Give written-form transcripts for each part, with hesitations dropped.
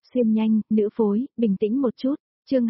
xuyên nhanh, nữ phối, bình tĩnh một chút. Chương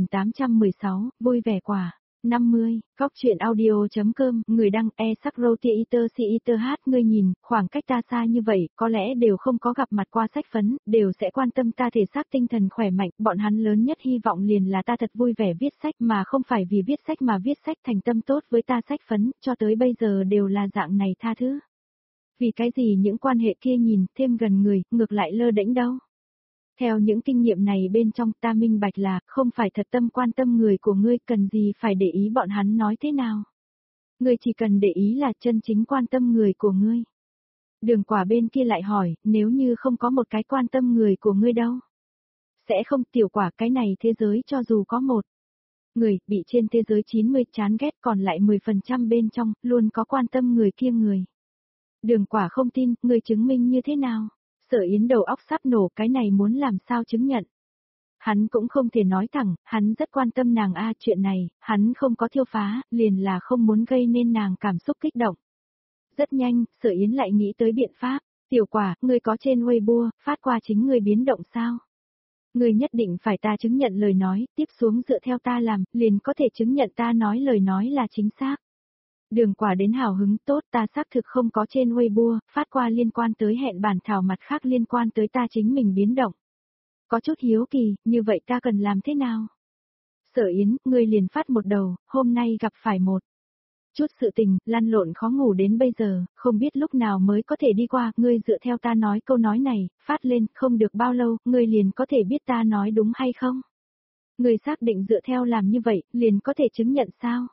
2816, vui vẻ quả. 50, góc truyện audio.com, người đăng sắc roti eater si eater hát. Ngươi nhìn, khoảng cách ta xa như vậy, có lẽ đều không có gặp mặt qua sách phấn, đều sẽ quan tâm ta thể xác tinh thần khỏe mạnh, bọn hắn lớn nhất hy vọng liền là ta thật vui vẻ viết sách mà không phải vì viết sách mà viết sách thành tâm tốt với ta sách phấn, cho tới bây giờ đều là dạng này tha thứ. Vì cái gì những quan hệ kia nhìn thêm gần người, ngược lại lơ đễnh đâu. Theo những kinh nghiệm này bên trong ta minh bạch là không phải thật tâm quan tâm người của ngươi, cần gì phải để ý bọn hắn nói thế nào. Ngươi chỉ cần để ý là chân chính quan tâm người của ngươi. Đường Quả bên kia lại hỏi, nếu như không có một cái quan tâm người của ngươi đâu? Sẽ không. Tiểu Quả, cái này thế giới cho dù có một người bị trên thế giới 90 chán ghét, còn lại 10% bên trong luôn có quan tâm người kia người. Đường Quả không tin, ngươi chứng minh như thế nào? Sở Yến đầu óc sắp nổ, cái này muốn làm sao chứng nhận. Hắn cũng không thể nói thẳng, hắn rất quan tâm nàng chuyện này, hắn không có thiêu phá, liền là không muốn gây nên nàng cảm xúc kích động. Rất nhanh, Sở Yến lại nghĩ tới biện pháp, Tiểu Quả, ngươi có trên Weibo, phát qua chính ngươi biến động sao? Ngươi nhất định phải ta chứng nhận lời nói, tiếp xuống dựa theo ta làm, liền có thể chứng nhận ta nói lời nói là chính xác. Đường Quả đến hào hứng, tốt, ta xác thực không có trên Weibo, phát qua liên quan tới hẹn bản thảo, mặt khác liên quan tới ta chính mình biến động. Có chút hiếu kỳ, như vậy ta cần làm thế nào? Sở Yến, ngươi liền phát một đầu, hôm nay gặp phải một chút sự tình, lăn lộn khó ngủ đến bây giờ, không biết lúc nào mới có thể đi qua, ngươi dựa theo ta nói câu nói này, phát lên, không được bao lâu, ngươi liền có thể biết ta nói đúng hay không? Ngươi xác định dựa theo làm như vậy, liền có thể chứng nhận sao?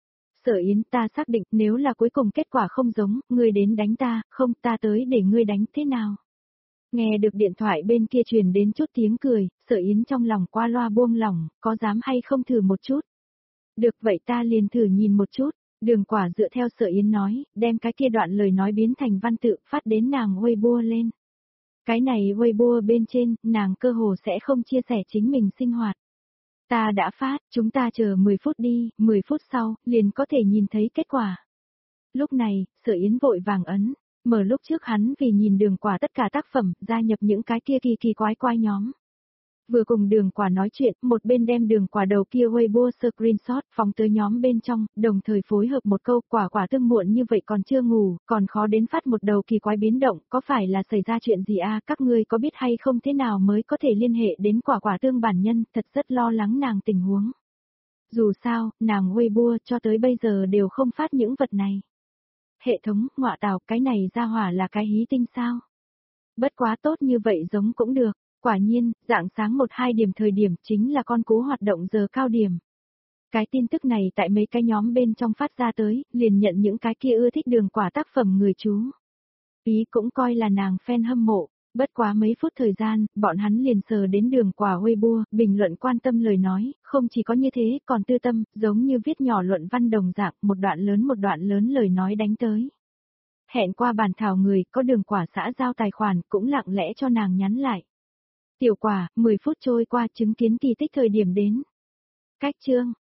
Sở Yến, ta xác định, nếu là cuối cùng kết quả không giống, ngươi đến đánh ta, không, ta tới để ngươi đánh, thế nào? Nghe được điện thoại bên kia truyền đến chút tiếng cười, Sở Yến trong lòng qua loa buông lỏng, có dám hay không thử một chút? Được, vậy ta liền thử nhìn một chút. Đường Quả dựa theo Sở Yến nói, đem cái kia đoạn lời nói biến thành văn tự, phát đến nàng Weibo lên. Cái này Weibo bên trên, nàng cơ hồ sẽ không chia sẻ chính mình sinh hoạt. Ta đã phát, chúng ta chờ 10 phút đi, 10 phút sau, liền có thể nhìn thấy kết quả. Lúc này, Sở Yến vội vàng ấn, mở lúc trước hắn vì nhìn Đường Quả tất cả tác phẩm, gia nhập những cái kia kỳ kỳ quái quái nhóm. Vừa cùng Đường Quả nói chuyện, một bên đem Đường Quả đầu kia Weibo screenshot phóng tới nhóm bên trong, đồng thời phối hợp một câu, Quả tương muộn như vậy còn chưa ngủ, còn khó đến phát một đầu kỳ quái biến động, có phải là xảy ra chuyện gì các ngươi có biết hay không, thế nào mới có thể liên hệ đến Quả tương bản nhân, thật rất lo lắng nàng tình huống. Dù sao, nàng Weibo cho tới bây giờ đều không phát những vật này. Hệ thống, ngọa tào, cái này ra hỏa là cái hí tinh sao? Bất quá tốt như vậy giống cũng được. Quả nhiên, rạng sáng 1-2 điểm thời điểm chính là con cú hoạt động giờ cao điểm. Cái tin tức này tại mấy cái nhóm bên trong phát ra tới, liền nhận những cái kia ưa thích Đường Quả tác phẩm người chú. Ý cũng coi là nàng fan hâm mộ, bất quá mấy phút thời gian, bọn hắn liền sờ đến Đường Quả Weibo, bình luận quan tâm lời nói, không chỉ có như thế, còn tư tâm, giống như viết nhỏ luận văn đồng dạng, một đoạn lớn lời nói đánh tới. Hẹn qua bản thảo người, có Đường Quả xã giao tài khoản, cũng lặng lẽ cho nàng nhắn lại. Tiểu Quả, 10 phút trôi qua, chứng kiến kỳ tích thời điểm đến. Cách chương